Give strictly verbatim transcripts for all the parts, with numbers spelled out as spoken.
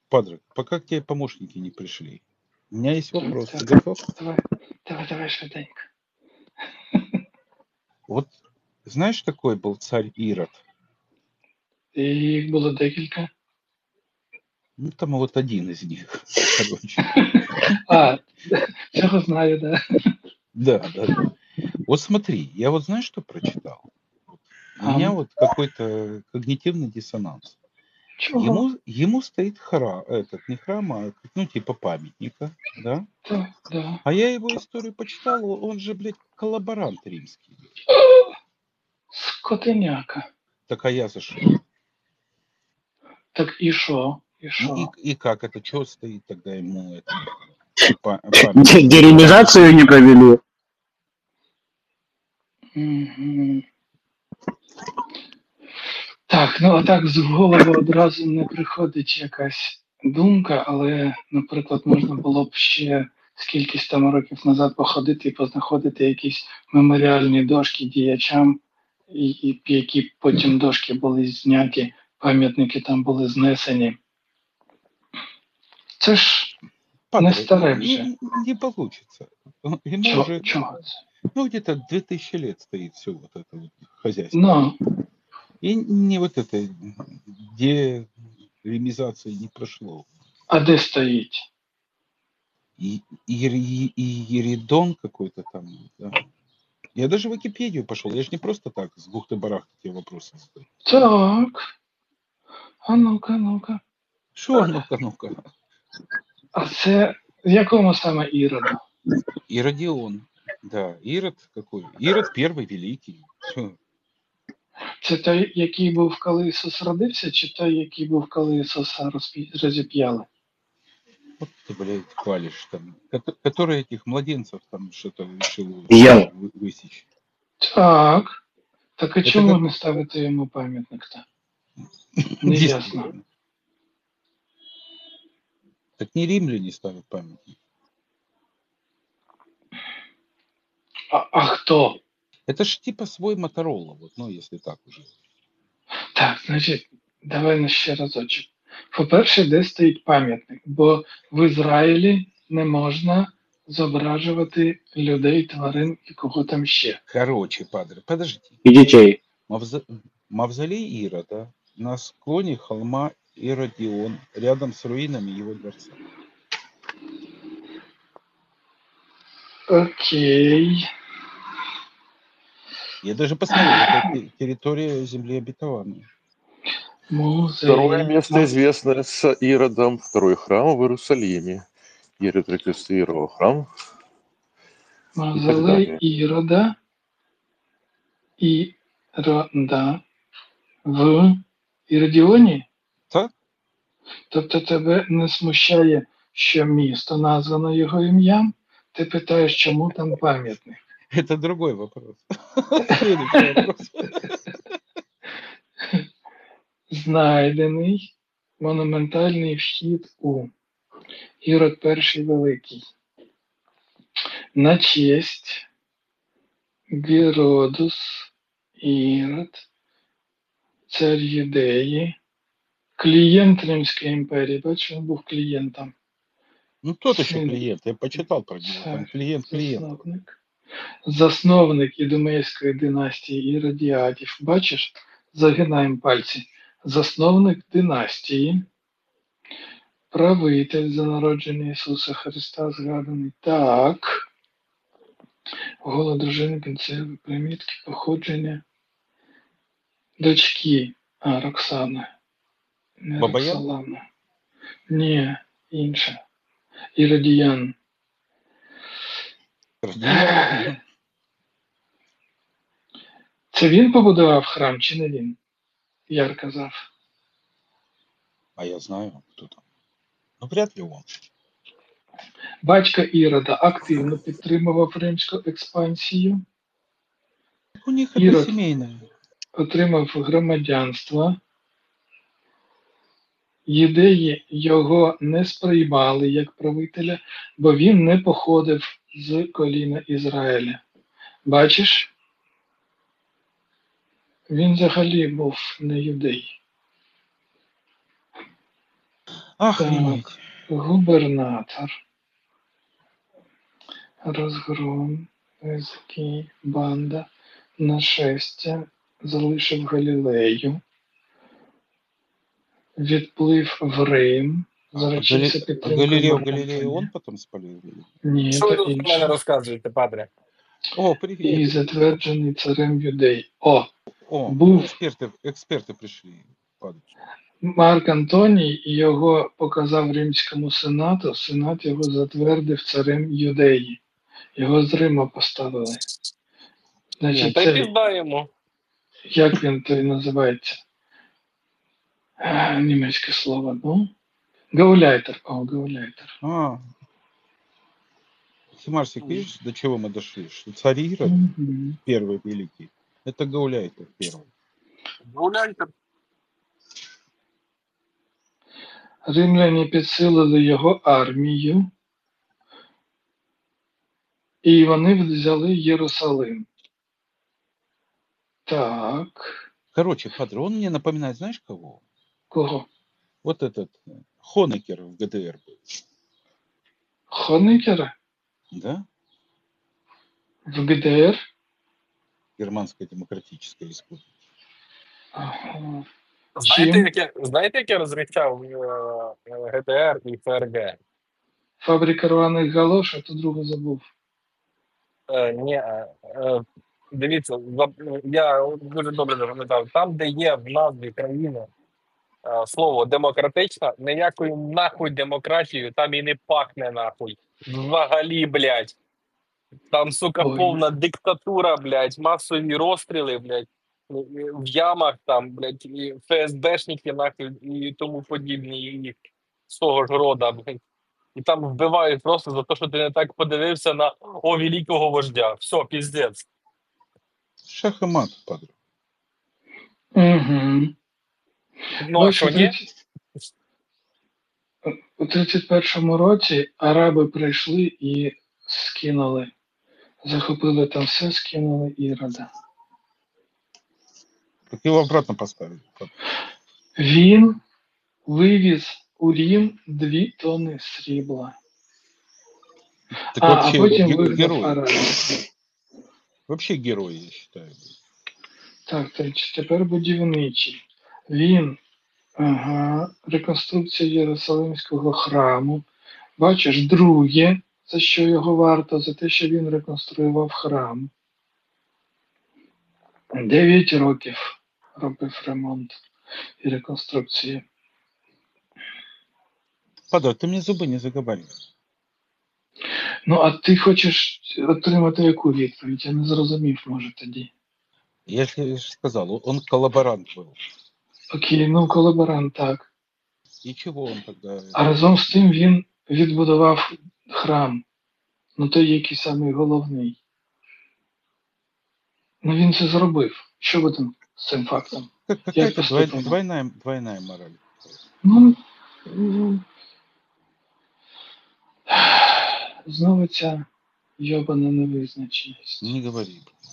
Падре, пока к тебе помощники не пришли, у меня есть вопрос. Ты Так, готов? давай, давай, давай швиденько. Вот знаешь, такой был царь Ирод? І їх було декілька. Ну, там вот один из них, короче. А, цього знаю, да. Да, да, да. Вот смотри, я вот знаешь, что прочитал? Вот у меня Ам, вот какой-то когнитивный диссонанс. чого? Ему, ему стоит храм, этот, не храм, а, ну, типа памятника, да? Так, да. А я его историю почитал, о- он же, блядь, коллаборант римский. Скотиняка. Так а я за что? Так і що? І И, що? и, и как это, что стоит тогда ему это, па- памятник? Деремизацию не провели. Мгм. Так, ну а так з голови одразу не приходить якась думка, але, наприклад, можна було б ще скількись там років назад походити і познаходити якісь меморіальні дошки діячам, і, і які потім дошки були зняті, пам'ятники там були знесені. Це ж не Падре, старе не, вже. не- не получится. Он- Ему Чого, уже, чого це? ну, где-то две тысячи лет стоит все вот это вот хозяйство. Ну, И не вот это деремизации не прошло. а де стоїть? И, и, и- и Еридон какой-то там, да. Я даже в Википедию пошел. Я же не просто так с бухты-барахты тебе вопросы задаю. Так, а ну-ка, ну-ка. Что, ну-ка, ну-ка. А це в якому саме Іроду? Иродион. Да, Ирод какой? Ирод первый великий. Чё? Це той, який був, коли Ісус родився, чи той, який був, коли Ісуса розпі- розіп'яли? Вот ты, блядь, хвалишь там. Кото- Который этих младенцев там что-то решил Ел. вы- высечь. Так. Так а Это чому как не ставити йому пам'ятник-то? Не ясно. действительно. Так не римляне ставят памятник. А, а хто? Это ж типа свой Моторола, вот, ну, если так уже. Так, значить, давай на ще разочок. По-перше, де стоїть пам'ятник? Бо в Ізраїлі не можна зображувати людей, тварин і кого там ще. Короче, падре, подожди. И детей. Мавзо- Мавзолей Ирода на склоне холма Иродион, рядом с руинами его дворца. Окей. Я даже посмотрел, это те- территория земли обетованной. Второе Музей. место известное с Иродом, второй храм в Иерусалиме. Ирод реконструировал храм. так Мавзолей далі. Ірода. Ірода. В Іродіоні? Так? Тобто тебе не смущає, що місто названо його ім'ям? Ти питаєш, чому там пам'ятник? Это другой вопрос. Следующий вопрос. Знайдений монументальний вхід у Ірод Перший Великий. На честь Геродус Ірод, цар Юдеї, клієнт Римської імперії. Бачиш, він був клієнтом. Ну, тот еще Сын. клиент. Я почитал про него. Там клиент клиент. Засновник. Засновник Ідумейської династії Іродіадів. Бачиш, загинаємо пальці. Засновник династії, правитель за народження Ісуса Христа згаданий. Так. Гола дружини, кінцеві примітки, походження. Дочки. А, Роксана. Не Бабаян? Роксолана. Ні, інша. Іродіян. Радион. Це він побудував храм чи не він? Яр казав. А я знаю, кто там. Ну, вряд ли он. Батько Ірода активно підтримував римську експансію, У них это Ирод. семейное. отримав громадянство. Юдеї його не сприймали як правителя, бо він не походив з коліна Ізраїля. Бачиш? Він взагалі був не юдей. Охренеть. Так, губернатор. Розгром, язики, банда, нашестя, залишив Галілею, відплив в Рим, А, а, заручився Гали- а підтримкою Галилео Марка Галилея он Антонія. потом спалил? Или? Ні, Що це ви тут про мене інше. розказуєте, падре? О, І привет. затверджений царем юдей. О, О, був эксперты, эксперты пришли. Падре. Марк Антоній і його показав Римському сенату, сенат його затвердив царем юдеї. Його з Рима поставили. Ну, Значить, та й цей, пізда йому. як він той називається? А, німецьке слово, ну? Гауляйтер. О, гауляйтер. А, Химарсик, видишь, до чего мы дошли? Что царь Ирод, Мгм. первый великий, это Гауляйтер первый. Гуляйте. Римляні підсилили його армію, і вони взяли Єрусалим. Так. Короче, Падре, он мне напоминает, знаешь кого? Кого? Вот этот э, Хонекер в ГДР был. Хонекера? Да? В ГДР? Германская демократическая республика. Ага. Знаєте, Чим? як я, знаєте, як я розрізняв е, е, ГДР і ФРГ? Фабрика рваних галош, а то другу забув. Е, ні, е, е, дивіться, за- я дуже добре запам'ятав, там, де є в назві країни е, слово демократична, ніякою нахуй демократією там і не пахне нахуй. Взагалі, блядь. Там, сука, Ой. повна диктатура, блядь, масові розстріли, блядь, в ямах там, блядь, і ФСБшники, нахуй, і тому подібні, і з того ж рода, блядь. І там вбивають просто за те, що ти не так подивився на о великого вождя. Все, піздець. Шах и мат, Падре. Угу. Ну, а що, ні? У тридцять першому році араби прийшли і скинули. Захопили там все, скинули Ірода. Так его обратно поставили. Падре. Він вивіз у Рим дві тони срібла. Так А, а вообще потім ге- вигнав герой. арабів. Вообще герой, я считаю. Так, то тепер будівничий. Він, ага, реконструкція Єрусалимського храму. Бачиш, друге, за що його варто, за те, що він реконструював храм. Дев'ять років робив ремонт і реконструкцію. Падре, ты мне зубы не заговаривай. Ну, а ти хочеш отримати яку відповідь? Я не зрозумів, може, тоді. Я же сказал, он коллаборант был. Окей, ну колаборант, так. И чего он тогда... А разом з тим він відбудував храм. Ну, той, який самий головний. Ну, він це зробив. Що ви там з цим фактом? Как- Як Какая-то двой- поступимо? двойная, двойная мораль. Ну, ну, знову ця йобана невизначеність. Не говори.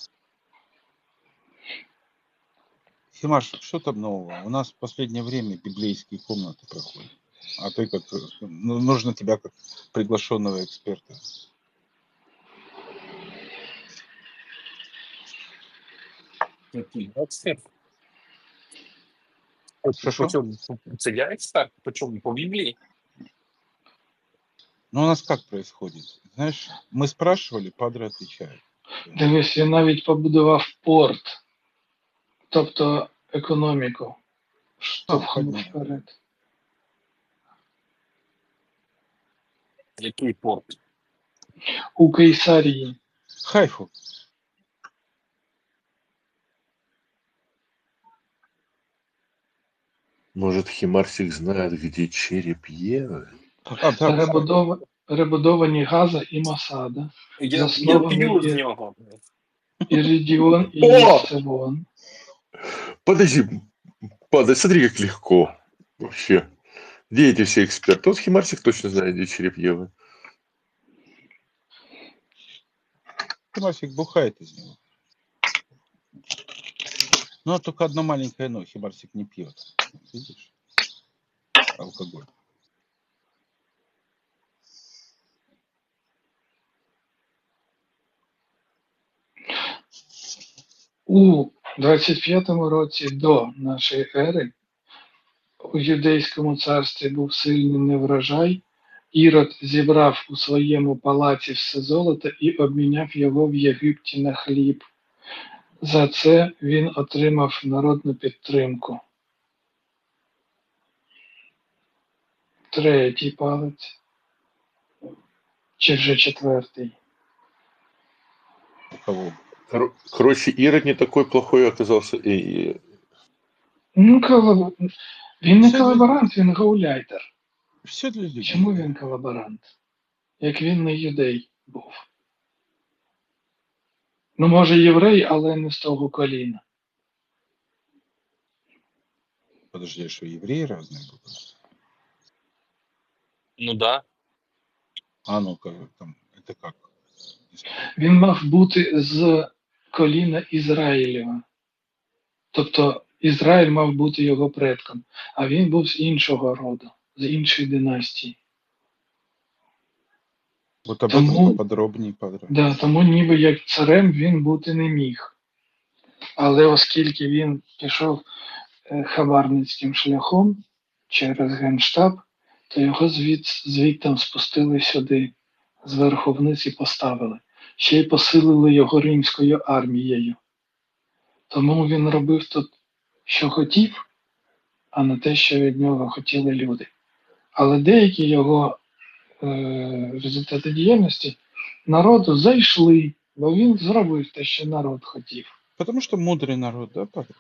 Химаш, что там нового? У нас в последнее время библейские комнаты проходят. А ты как... ну, нужно тебя как приглашенного эксперта. Що, що? По чому? Це я експерт? По чому? По Біблії? Ну, у нас как происходит? Знаешь, мы спрашивали, Падре отвечает. Дивись, він навіть побудував порт, тобто економіку, штовхнув понятно. вперед. Який порт? У Кейсарії. Хайфу. Может, Химарсик знает, где череп Евы? А, да, кстати. Перебудова, перебудовані Газа і Масада, Я, я Заснований п'ю з є- нього. Іридіон і О! Єсевон. Подожди, падай, смотри, как легко вообще. Где эти все эксперты? Вот Химарсик точно знает, где череп Евы. Химарсик бухает из него. Но только одно маленькое но. Химарсик не пьет. Видишь? Алкоголь. У двадцять п'ятому році до нашої ери у юдейському царстві був сильний неврожай. Ірод зібрав у своєму палаці все золото і обміняв його в Єгипті на хліб. За це він отримав народну підтримку. Третій палець. Чи вже четвертий? У кого? Кор- Короче, Ирод не такой плохой оказался. И, и- Ну, колаб... він не Це- колаборант, він гауляйтер. Все для людей. Чому він колаборант? Як він не юдей був. Ну, може, єврей, але не з того коліна. Подожди, а что евреи разные будут? Ну да. А ну-ка, там, это как? Він мав бути з коліна Ізраїлєва. Тобто Ізраїль мав бути його предком, а він був з іншого роду, з іншої династії. Вот об Тому- этом поподробнее, подробнее. Да, тому ніби як царем він бути не міг. Але оскільки він пішов е, хабарницьким шляхом через Генштаб, то його звід, звідтам спустили сюди, зверху вниз і поставили. Ще й посилили його римською армією. Тому він робив тут, що хотів, а не те, що від нього хотіли люди. Але деякі його е, результати діяльності народу зайшли, бо він зробив те, що народ хотів. Потому что мудрый народ, да, Павел?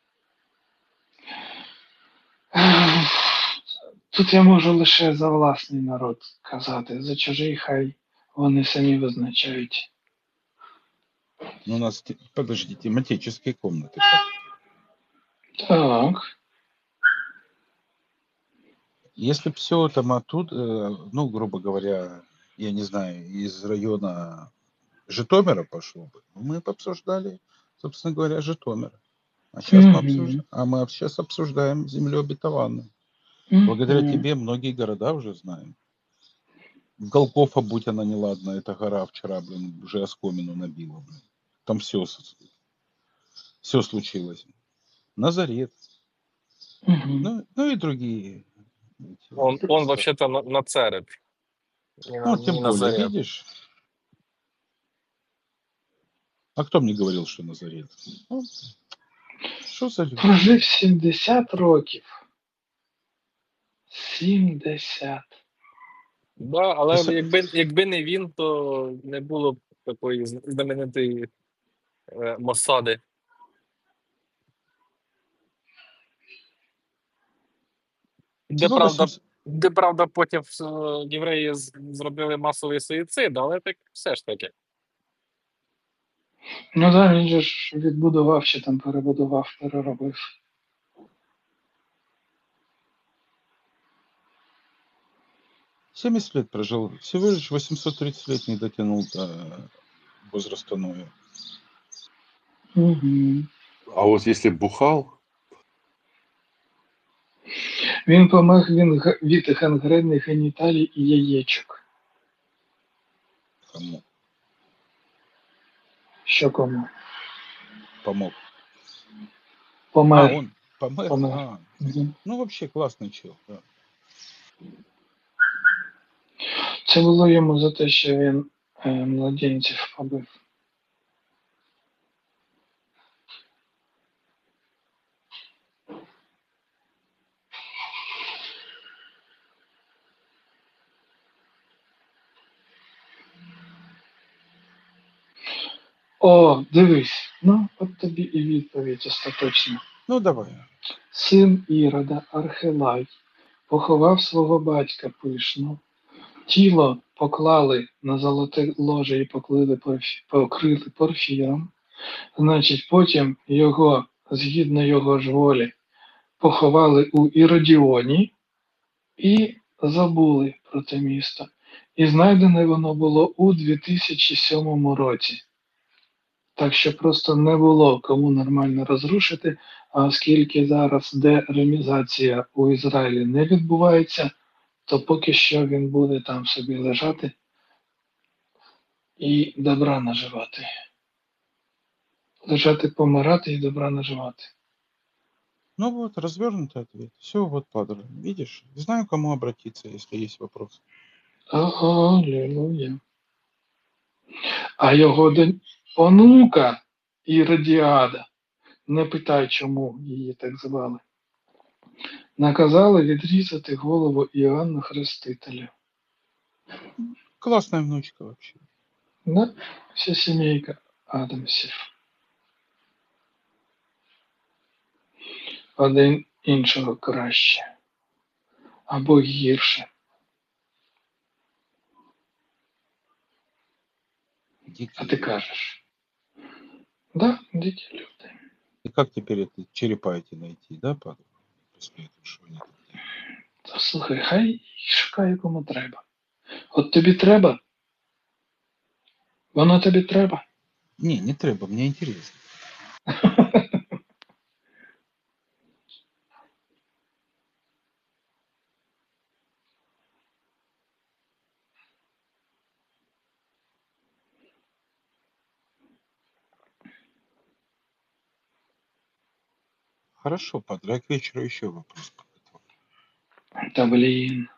Тут я можу лише за власний народ казати, за чужий хай вони самі визначають. Ну, у нас, те- подожди, тематические комнаты. Так. Если бы все там оттуда, э, ну, грубо говоря, я не знаю, из района Житомира пошло бы, мы бы обсуждали, собственно говоря, Житомир. А сейчас мы, Мгм. обсуждаем, а мы сейчас обсуждаем землю обетованную. Благодаря Мгм. тебе многие города уже знаем. Голгофа, будь она неладна, эта гора вчера, блин, уже оскомину набила, блин. Там все, все случилось. Назарет, Мгм. ну, ну и другие. эти Он, места. он вообще-то на, на Церет. Не на, Ну, не тем на более, Зарет. видишь? А кто мне говорил, что Назарет? Ну, что за люди? Прожив сімдесят років. сімдесят. Да, але Ти са- якби, якби не він, то не було б такої з- знаменитої е, Мосади. Де Всего правда, восемьсот де правда потім е, євреї з- зробили масовий суїцид, але так все ж таки. Ну так, він же ж відбудував чи там перебудував, переробив. семьдесят лет прожил. Всего лишь восемьсот тридцать лет не дотянул до возраста Ноя. Угу. а вот если бухал, Він помер він г- від гангрени геніталій і яєчок. Кому Що кому? помог. А, Помер. он помер. Помер. А, Мгм. ну, вообще классный чел. Да. Це було йому за те, що він е, младенців побив. О, дивись, ну от тобі і відповідь остаточна. Ну, давай. Син Ірода, Архилай, поховав свого батька пишно. Тіло поклали на золоте ложе і поклили порфі- покрили порфіром. Значить, потім його, згідно його ж волі, поховали у Іродіоні і забули про те місто. І знайдене воно було у дві тисячі сьомому році. Так що просто не було кому нормально розрушити, а оскільки зараз деремізація у Ізраїлі не відбувається, то поки що він буде там собі лежати і добра наживати. Лежати помирати і добра наживати. Ну вот, развернутый ответ. Все, вот, падре. Видишь? Знаю, к кому обратиться, если есть вопрос. Алілуя. А його донь... онука Іродіада, не питай, чому її так звали, наказали відрізати голову Іоанну Хрестителю. Классная внучка вообще. Да? Вся сімейка Адамсів. Один іншого краще. Або гірше. А Дикие. ти кажеш. Да, дикі люди. И как теперь это черепа эти найти, да, падре? После этого, что они там делают? Та слухай, хай шукає кому треба. От тобі треба? Воно тобі треба? Не, не треба, мне интересно. Хорошо, падре, я к вечеру еще вопрос подготовлю. Та блін.